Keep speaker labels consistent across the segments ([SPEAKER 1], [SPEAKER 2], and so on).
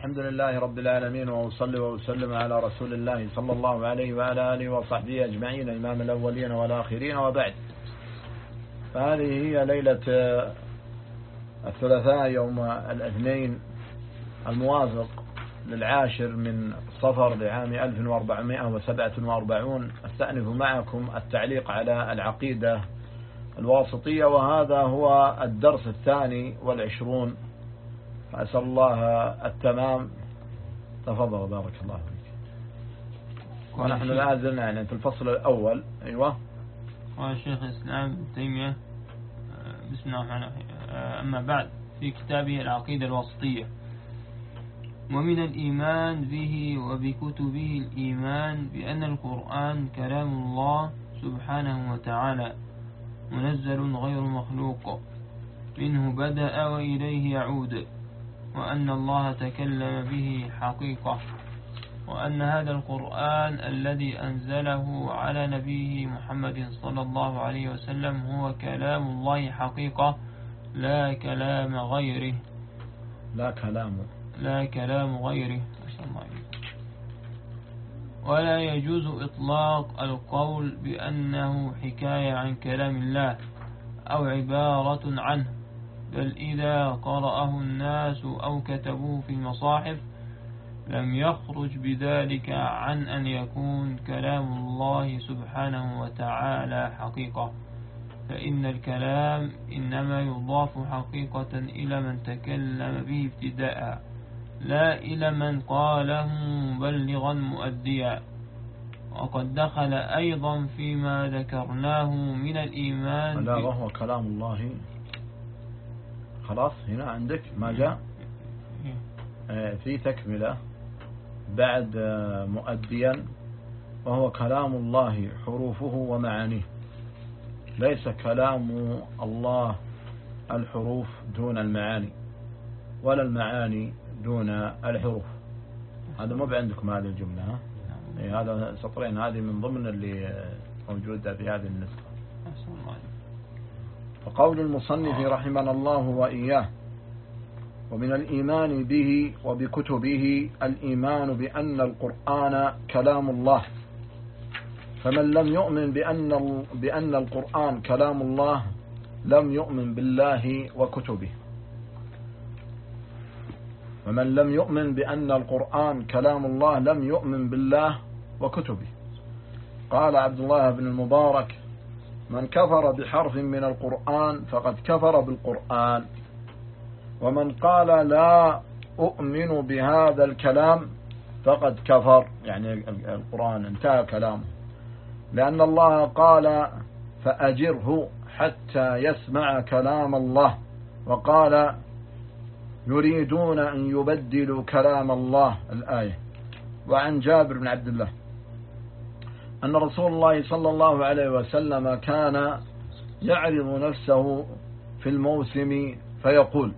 [SPEAKER 1] الحمد لله رب العالمين، وأصلي وأسلم على رسول الله صلى الله عليه وعلى آله وصحبه أجمعين، إمام الأولين والآخرين، وبعد. فهذه هي ليلة الثلاثاء يوم الاثنين الموافق للعاشر من صفر لعام 1447. أستأنف معكم التعليق على العقيدة الواسطية، وهذا هو الدرس 22. فأسأل الله التمام. تفضل بارك الله فيك. ونحن الآن زلنا في الفصل الأول. أيوة.
[SPEAKER 2] قال شيخ الإسلام ابن تيمية بسم الله الرحمن الرحيم: أما بعد، في كتابه العقيدة الواسطية: ومن الإيمان به وبكتبه الإيمان بأن القرآن كلام الله سبحانه وتعالى منزل غير مخلوق، منه بدأ وإليه يعود، وأن الله تكلم به حقيقة، وأن هذا القرآن الذي أنزله على نبيه محمد صلى الله عليه وسلم هو كلام الله حقيقة، لا كلام غيره. لا كلام غيره. ولا يجوز إطلاق القول بأنه حكاية عن كلام الله أو عبارة عنه، بل إذا قرأه الناس أو كتبوه في المصاحف لم يخرج بذلك عن أن يكون كلام الله سبحانه وتعالى حقيقة، فإن الكلام إنما يضاف حقيقة إلى من تكلم به ابتداء، لا إلى من قاله مبلغا مؤديا. وقد دخل أيضا فيما ذكرناه من الإيمان
[SPEAKER 1] لا وهو كلام الله. خلاص هنا عندك ما جاء في تكملة بعد مؤديا، وهو كلام الله حروفه ومعانيه، ليس كلام الله الحروف دون المعاني ولا المعاني دون الحروف. هذا ما بعندكم هذه الجملة. هذا سطرين، هذه من ضمن اللي موجودة في هذه النسخة. فقول المصنف رحمنا الله وإياه: ومن الإيمان به وبكتبه الإيمان بأن القرآن كلام الله، فمن لم يؤمن بأن القرآن كلام الله لم يؤمن بالله وكتبه. ومن لم يؤمن بأن القرآن كلام الله لم يؤمن بالله وكتبه. قال عبد الله بن المبارك: من كفر بحرف من القرآن فقد كفر بالقرآن، ومن قال لا أؤمن بهذا الكلام فقد كفر، يعني القرآن انتهى كلامه، لأن الله قال: فأجره حتى يسمع كلام الله، وقال: يريدون أن يبدلوا كلام الله، الآية. وعن جابر بن عبد الله أن رسول الله صلى الله عليه وسلم كان يعرض نفسه في الموسم فيقول: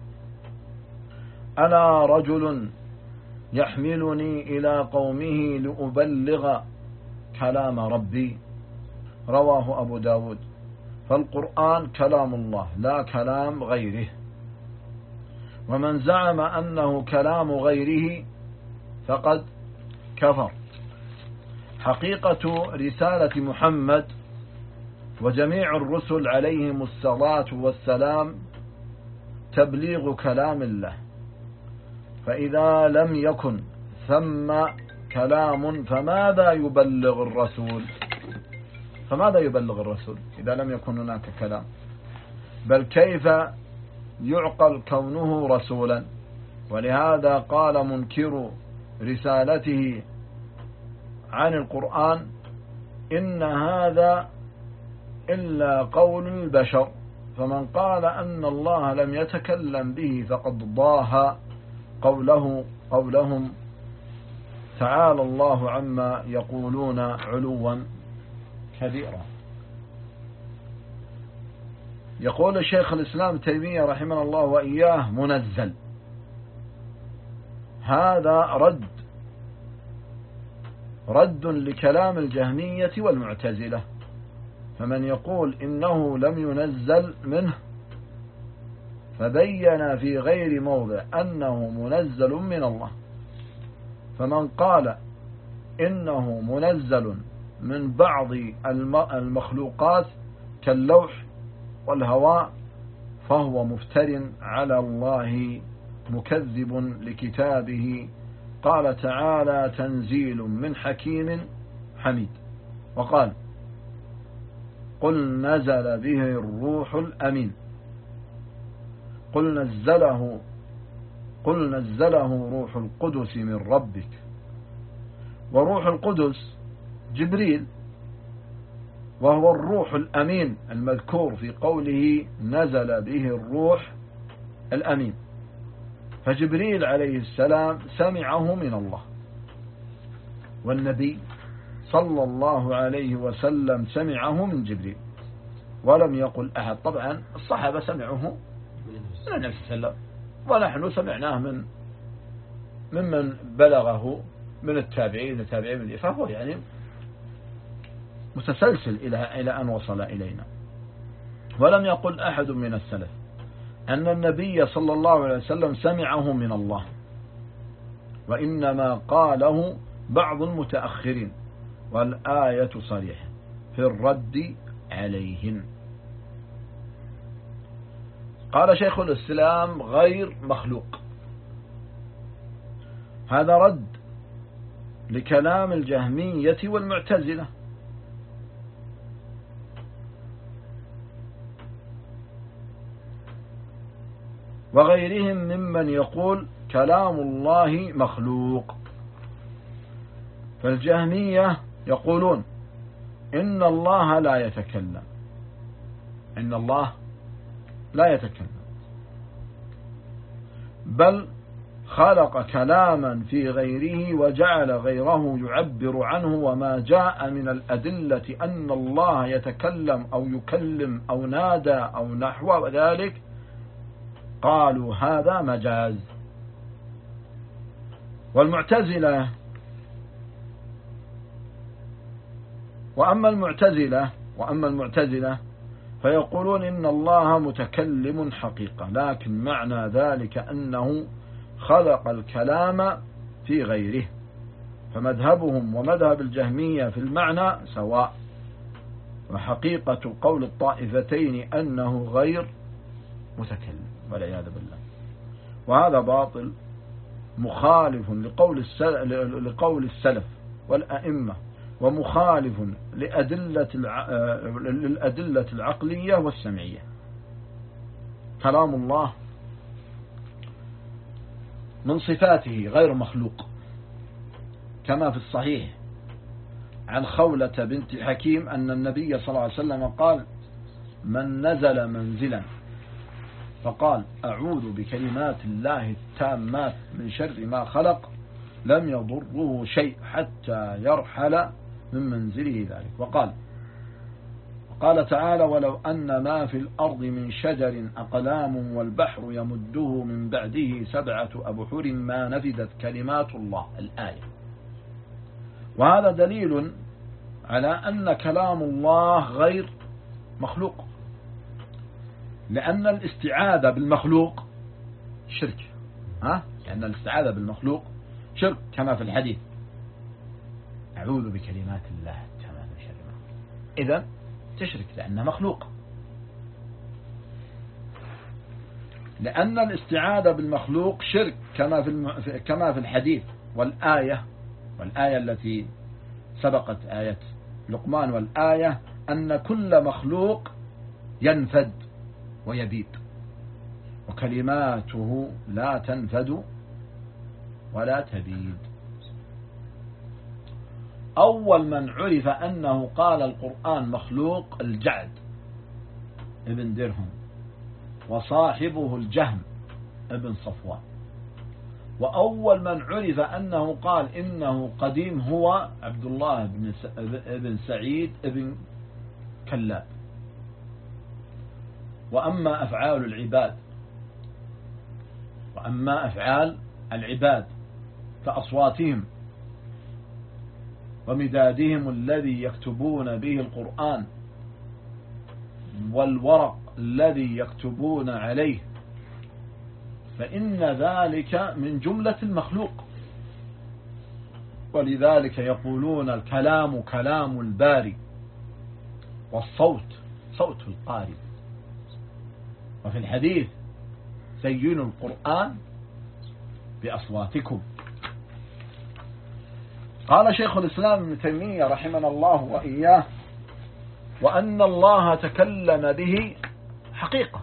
[SPEAKER 1] أنا رجل يحملني إلى قومه لأبلغ كلام ربي. رواه أبو داود. فالقرآن كلام الله لا كلام غيره. ومن زعم أنه كلام غيره فقد كفر. حقيقة رسالة محمد وجميع الرسل عليهم الصلاة والسلام تبليغ كلام الله، فإذا لم يكن ثم كلام فماذا يبلغ الرسول؟ فماذا يبلغ الرسول إذا لم يكن هناك كلام؟ بل كيف يعقل كونه رسولا؟ ولهذا قال منكر رسالته عن القرآن: إن هذا إلا قول البشر. فمن قال أن الله لم يتكلم به فقد ضاه قولهم تعالى الله عما يقولون علوا كبيرا. يقول الشيخ الإسلام تيمية رحمه الله وإياه: منزل. هذا رد لكلام الجهمية والمعتزلة. فمن يقول إنه لم ينزل منه فبين في غير موضع أنه منزل من الله، فمن قال إنه منزل من بعض المخلوقات كاللوح والهواء فهو مفتر على الله مكذب لكتابه. قال تعالى: تنزيل من حكيم حميد. وقال: قل نزل به الروح الأمين. قل نزله روح القدس من ربك. وروح القدس جبريل، وهو الروح الأمين المذكور في قوله نزل به الروح الأمين. فجبريل عليه السلام سمعه من الله، والنبي صلى الله عليه وسلم سمعه من جبريل، ولم يقل أحد. طبعا الصحابة سمعوه من النبي صلى الله عليه وسلم، ونحن سمعناه ممن بلغه من التابعين التابعين، فهو يعني متسلسل إلى أن وصل إلينا. ولم يقل أحد من السلف أن النبي صلى الله عليه وسلم سمعه من الله، وإنما قاله بعض المتأخرين، والآية صريحة في الرد عليهم. قال شيخ الإسلام: غير مخلوق. هذا رد لكلام الجهمية والمعتزلة، وغيرهم ممن يقول كلام الله مخلوق. فالجهمية يقولون إن الله لا يتكلم، إن الله لا يتكلم، بل خلق كلاما في غيره وجعل غيره يعبر عنه، وما جاء من الأدلة أن الله يتكلم أو يكلم أو نادى أو نحو ذلك قالوا هذا مجاز. والمعتزلة وأما المعتزلة فيقولون إن الله متكلم حقيقة، لكن معنى ذلك أنه خلق الكلام في غيره. فمذهبهم ومذهب الجهمية في المعنى سواء، وحقيقة قول الطائفتين أنه غير متكلم والعياذ بالله. وهذا باطل مخالف لقول السلف والأئمة، ومخالف للأدلة العقلية والسمعية. كلام الله من صفاته غير مخلوق، كما في الصحيح عن خولة بنت حكيم أن النبي صلى الله عليه وسلم قال: من نزل منزلا فقال أعوذ بكلمات الله التامات من شر ما خلق لم يضره شيء حتى يرحل من منزله ذلك. وقال تعالى: ولو أن ما في الأرض من شجر أقلام والبحر يمده من بعده 7 أبحر ما نفدت كلمات الله. الآية. وهذا دليل على أن كلام الله غير مخلوق، لأن الاستعاذة بالمخلوق شرك. لأن الاستعاذة بالمخلوق شرك، كما في الحديث: أعوذ بكلمات الله التامات من شر ما خلق. إذن تشرك لأنه مخلوق، لأن الاستعاذة بالمخلوق شرك، كما في الحديث والآية التي سبقت آية لقمان، والآية أن كل مخلوق ينفد ويبيد، وكلماته لا تنفد ولا تبيد. أول من عرف أنه قال القرآن مخلوق الجعد ابن درهم، وصاحبه الجهم ابن صفوان. وأول من عرف أنه قال إنه قديم هو عبد الله بن سعيد ابن كلاب. وأما أفعال العباد كأصواتهم ومدادهم الذي يكتبون به القرآن والورق الذي يكتبون عليه، فإن ذلك من جملة المخلوق، ولذلك يقولون الكلام كلام الباري، والصوت صوت القارئ. وفي الحديث زينوا القرآن بأصواتكم. قال شيخ الإسلام ابن تيمية رحمنا الله وإياه: وأن الله تكلم به حقيقة.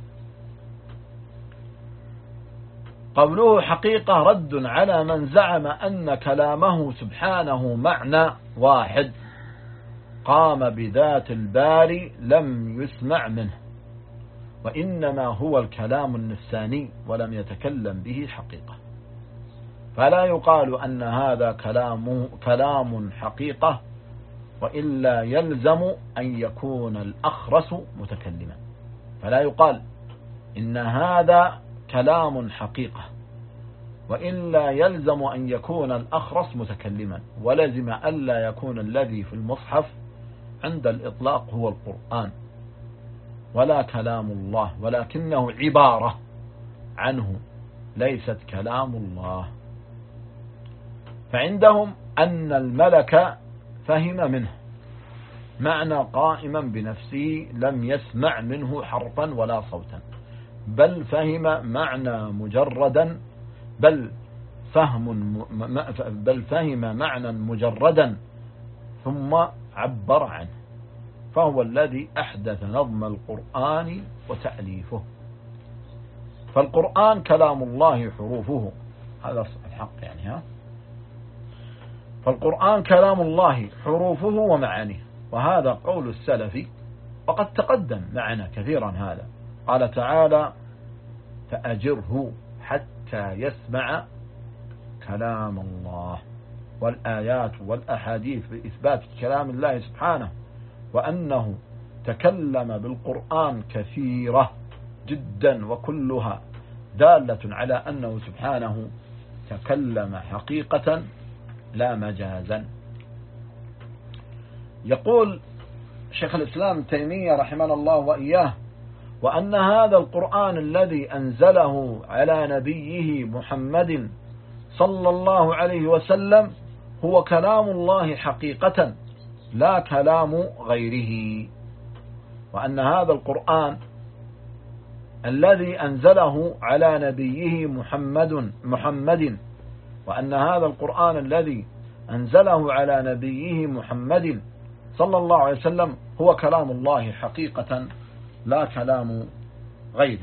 [SPEAKER 1] قوله حقيقة رد على من زعم أن كلامه سبحانه معنى واحد قام بذات الباري لم يسمع منه، وإنما هو الكلام النفساني ولم يتكلم به حقيقة. فلا يقال أن هذا كلام حقيقة، وإلا يلزم أن يكون الأخرس متكلما. فلا يقال إن هذا كلام حقيقة، وإلا يلزم أن يكون الأخرس متكلما، ولزم ألا يكون الذي في المصحف عند الإطلاق هو القرآن ولا كلام الله، ولكنه عبارة عنه ليست كلام الله. فعندهم أن الملك فهم منه معنى قائما بنفسه لم يسمع منه حرفا ولا صوتا، بل فهم معنى مجردا ثم عبر عنه، فهو الذي أحدث نظم القرآن وتأليفه. فالقرآن كلام الله حروفه، هذا الحق يعني فالقرآن كلام الله حروفه ومعانيه، وهذا قول السلف، وقد تقدم معنا كثيرا هذا. قال تعالى: فأجره حتى يسمع كلام الله. والآيات والأحاديث بإثبات كلام الله سبحانه وأنه تكلم بالقرآن كثيرة جدا، وكلها دالة على أنه سبحانه تكلم حقيقة لا مجازا. يقول شيخ الإسلام تيمية رحمه الله وإياه: وأن هذا القرآن الذي أنزله على نبيه محمد صلى الله عليه وسلم هو كلام الله حقيقة لا كلام غيره. وأن هذا القرآن الذي أنزله على نبيه وأن هذا القرآن الذي أنزله على نبيه محمد صلى الله عليه وسلم هو كلام الله حقيقة لا كلام غيره.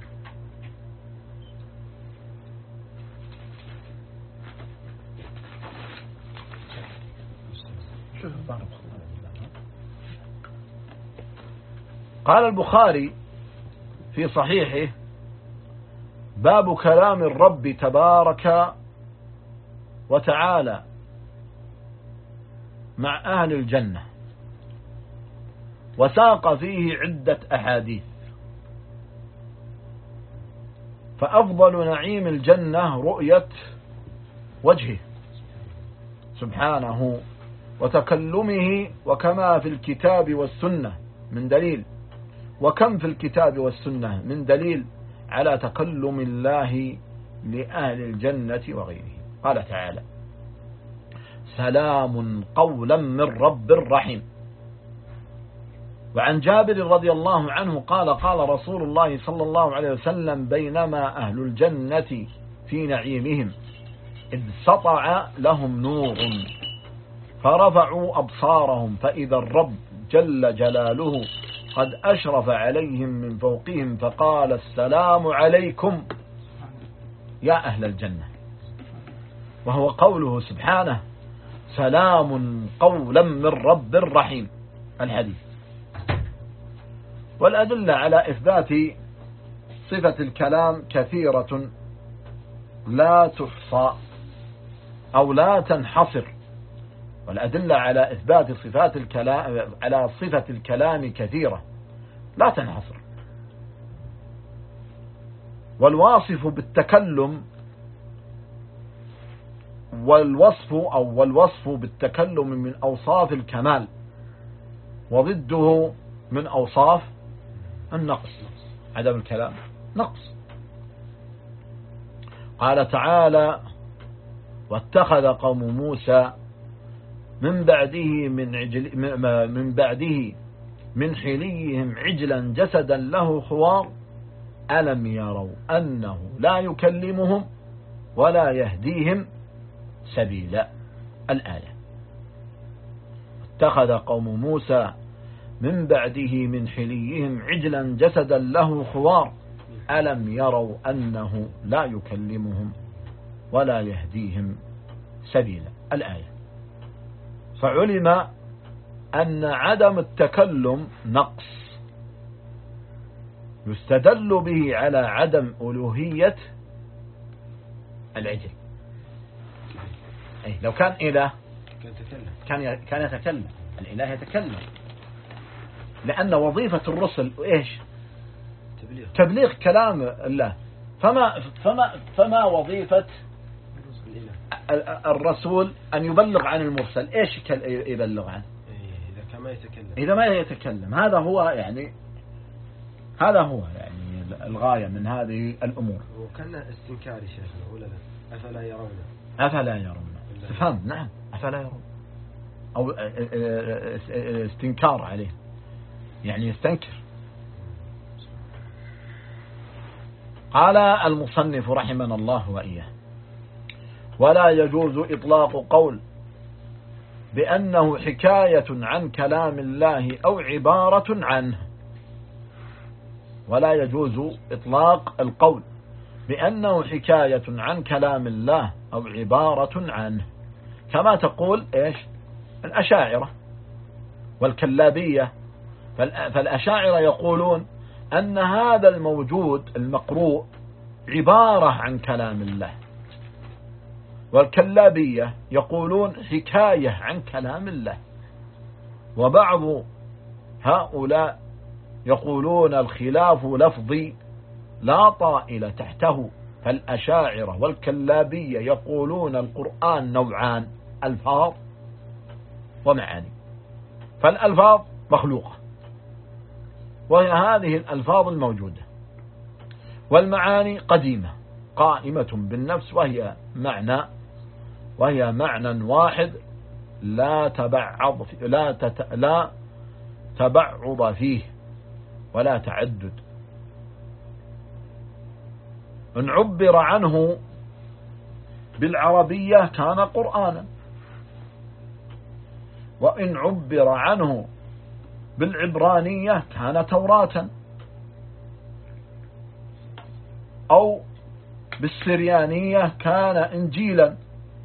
[SPEAKER 1] قال البخاري في صحيحه: باب كلام الرب تبارك وتعالى مع أهل الجنة، وساق فيه عدة أحاديث. فأفضل نعيم الجنة رؤية وجهه سبحانه وتكلمه، وكما في الكتاب والسنة من دليل وكم في الكتاب والسنة من دليل على تكلم الله لأهل الجنة وغيره. قال تعالى: سلام قولا من رب رحيم. وعن جابر رضي الله عنه قال: قال رسول الله صلى الله عليه وسلم: بينما أهل الجنة في نعيمهم إذ سطع لهم نور فرفعوا أبصارهم فإذا الرب جل جلاله قد أشرف عليهم من فوقهم فقال: السلام عليكم يا أهل الجنة. وهو قوله سبحانه: سلام قولا من رب رحيم. الحديث. والأدلة على إثبات صفة الكلام كثيرة لا تحصى أو لا تنحصر. والأدلة على إثبات صفات الكلام على صفة الكلام كثيرة لا تنحصر. والواصف بالتكلم والوصف بالتكلم من أوصاف الكمال، وضده من أوصاف النقص، عدم الكلام نقص. قال تعالى: واتخذ قوم موسى من بعده من حليهم عجلا جسدا له خوار ألم يروا أنه لا يكلمهم ولا يهديهم سبيلا. الآية. اتخذ قوم موسى من بعده من حليهم عجلا جسدا له خوار ألم يروا أنه لا يكلمهم ولا يهديهم سبيلا. الآية. فعلم أن عدم التكلم نقص يستدل به على عدم ألوهية العجل. لو كان إله كان يتكلم، الإله يتكلم، لأن وظيفة الرسل إيش؟ تبليغ كلام الله. فما وظيفة الرسول أن يبلغ عن المرسل؟ إيش يبلغ عنه؟ إذا ما يتكلم. هذا هو يعني الغاية من هذه الأمور.
[SPEAKER 3] وكان استنكاري شيخنا ولا لا؟
[SPEAKER 1] أفلا يرون استفهام. نعم، أفلا يرون، أو استنكار عليه، يعني يستنكر. قال المصنف رحمنا الله وإياه: ولا يجوز إطلاق قول بأنه حكاية عن كلام الله أو عبارة عنه. ولا يجوز إطلاق القول بأنه حكاية عن كلام الله أو عبارة عنه، كما تقول إيش الأشاعرة والكلابية. فالأشاعرة يقولون أن هذا الموجود المقروء عبارة عن كلام الله، والكلابية يقولون حكاية عن كلام الله. وبعض هؤلاء يقولون الخلاف لفظي لا طائل تحته. فالأشاعرة والكلابية يقولون القرآن نوعان: ألفاظ ومعاني. فالألفاظ مخلوقة وهي هذه الألفاظ الموجودة، والمعاني قديمة قائمة بالنفس وهي معنى واحد لا تبعض فيه ولا تعدد. إن عبر عنه بالعربية كان قرآنا، وإن عبر عنه بالعبرانية كان توراة، أو بالسريانية كان إنجيلا.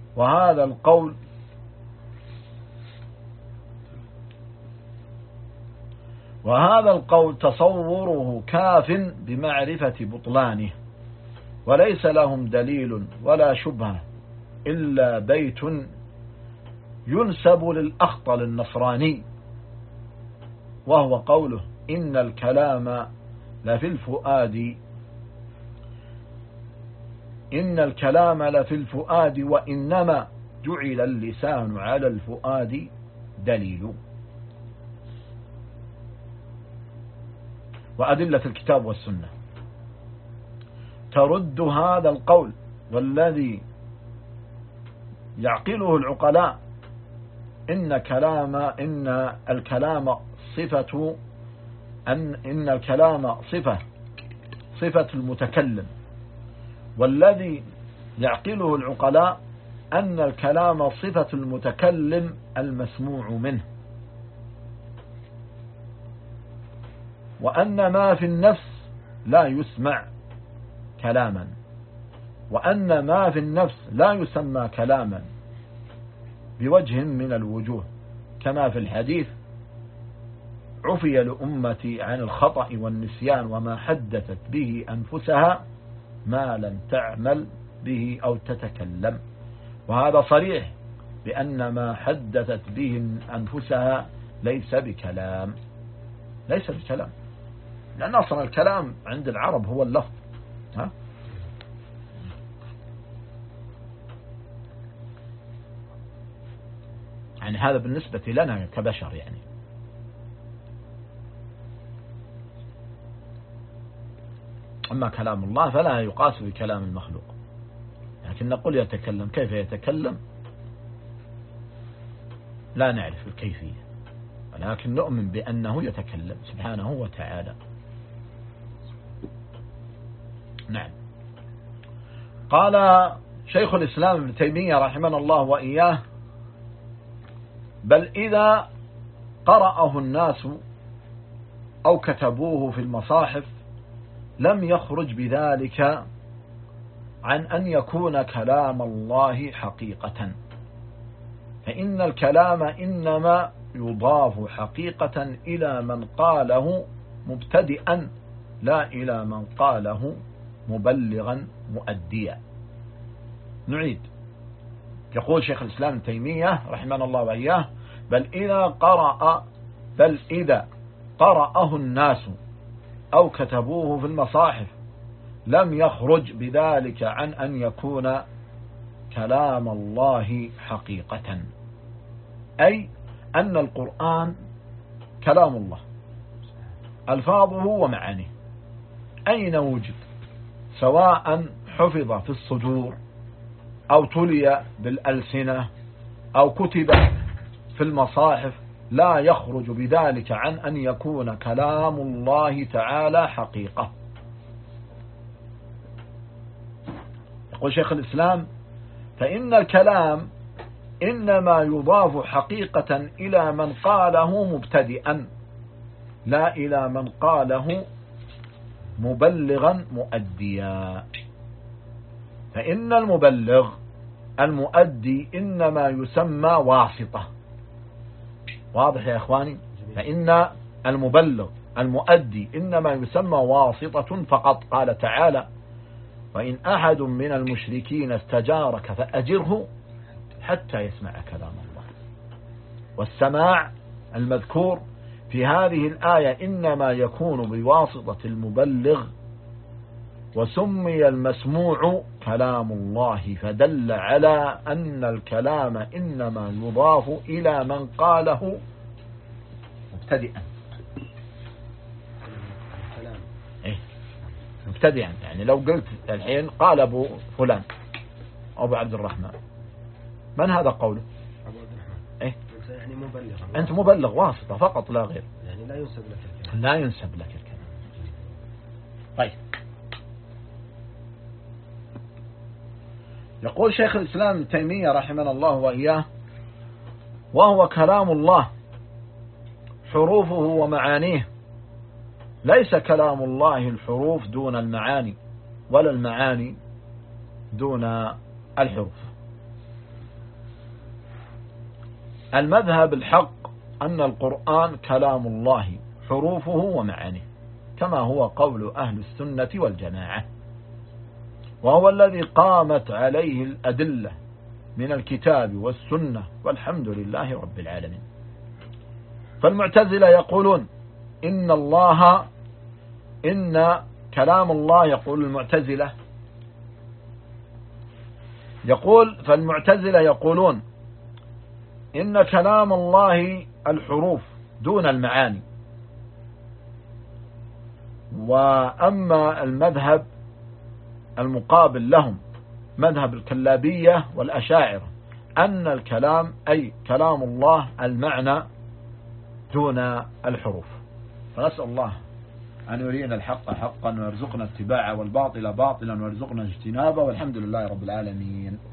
[SPEAKER 1] وهذا القول تصوره كاف بمعرفة بطلانه، وليس لهم دليل ولا شبهة إلا بيت ينسب للأخطل النصراني، وهو قوله: إن الكلام لفي الفؤاد وإنما جعل اللسان على الفؤاد دليل. وأدلة الكتاب والسنة ترد هذا القول، والذي يعقله العقلاء إن الكلام صفة المتكلم، والذي يعقله العقلاء أن الكلام صفة المتكلم المسموع منه، وأن ما في النفس لا يسمع كلاما، وأن ما في النفس لا يسمى كلاما بوجه من الوجوه، كما في الحديث: عفي لأمتي عن الخطأ والنسيان وما حدثت به أنفسها ما لم تعمل به أو تتكلم. وهذا صريح بأن ما حدثت به أنفسها ليس بكلام، لأن أصلا الكلام عند العرب هو اللفظ. يعني هذا بالنسبة لنا كبشر يعني. أما كلام الله فلا يقاس بكلام المخلوق، يعني لكن نقول يتكلم. كيف يتكلم؟ لا نعرف الكيفية، ولكن نؤمن بأنه يتكلم سبحانه وتعالى. نعم. قال شيخ الإسلام ابن تيمية رحمه الله وإياه: بل إذا قرأه الناس أو كتبوه في المصاحف لم يخرج بذلك عن أن يكون كلام الله حقيقة، فإن الكلام إنما يضاف حقيقة إلى من قاله مبتدئا لا إلى من قاله مبلغا مؤديا. نعيد. يقول شيخ الإسلام ابن تيمية رحمه الله وإياه: بل إذا قرأه الناس أو كتبوه في المصاحف لم يخرج بذلك عن أن يكون كلام الله حقيقة، أي أن القرآن كلام الله ألفاظه ومعانيه أين وجد، سواء حفظ في الصدور أو تلي بالألسنة أو كتب في المصاحف، لا يخرج بذلك عن أن يكون كلام الله تعالى حقيقة. يقول شيخ الإسلام: فإن الكلام إنما يضاف حقيقة إلى من قاله مبتدئا لا إلى من قاله مبلغا مؤديا، فإن المبلغ المؤدي إنما يسمى واسطة. واضح يا إخواني؟ فإن المبلغ المؤدي إنما يسمى واسطة فقط. قال تعالى: وإن أحد من المشركين استجارك فأجره حتى يسمع كلام الله. والسماع المذكور في هذه الآية إنما يكون بواسطة المبلغ، وسمي المسموع كلام الله، فدل على أن الكلام إنما يضاف إلى من قاله مبتدئا. مبتدئا يعني لو قلت الحين قال أبو فلان أبو عبد الرحمن، من هذا قوله؟
[SPEAKER 3] أبو عبد الرحمن.
[SPEAKER 1] إيه؟
[SPEAKER 3] يعني مبلغ.
[SPEAKER 1] أنت مبلغ واسطة فقط لا غير.
[SPEAKER 3] يعني لا ينسب لك الكلام.
[SPEAKER 1] لا ينسب لك الكلام. طيب. يقول شيخ الإسلام ابن تيمية رحمه الله وإياه: وهو كلام الله حروفه ومعانيه، ليس كلام الله الحروف دون المعاني ولا المعاني دون الحروف. المذهب الحق أن القرآن كلام الله حروفه ومعانيه، كما هو قول أهل السنة والجماعة، وهو الذي قامت عليه الأدلة من الكتاب والسنة، والحمد لله رب العالمين. فالمعتزلة يقولون إن كلام الله، يقول المعتزلة فالمعتزلة يقولون إن كلام الله الحروف دون المعاني. وأما المذهب المقابل لهم مذهب الكلابية والأشاعرة أن الكلام أي كلام الله المعنى دون الحروف. فنسأل الله أن يرينا الحق حقا ويرزقنا اتباعه، والباطل باطلا ويرزقنا اجتنابه، والحمد لله رب العالمين.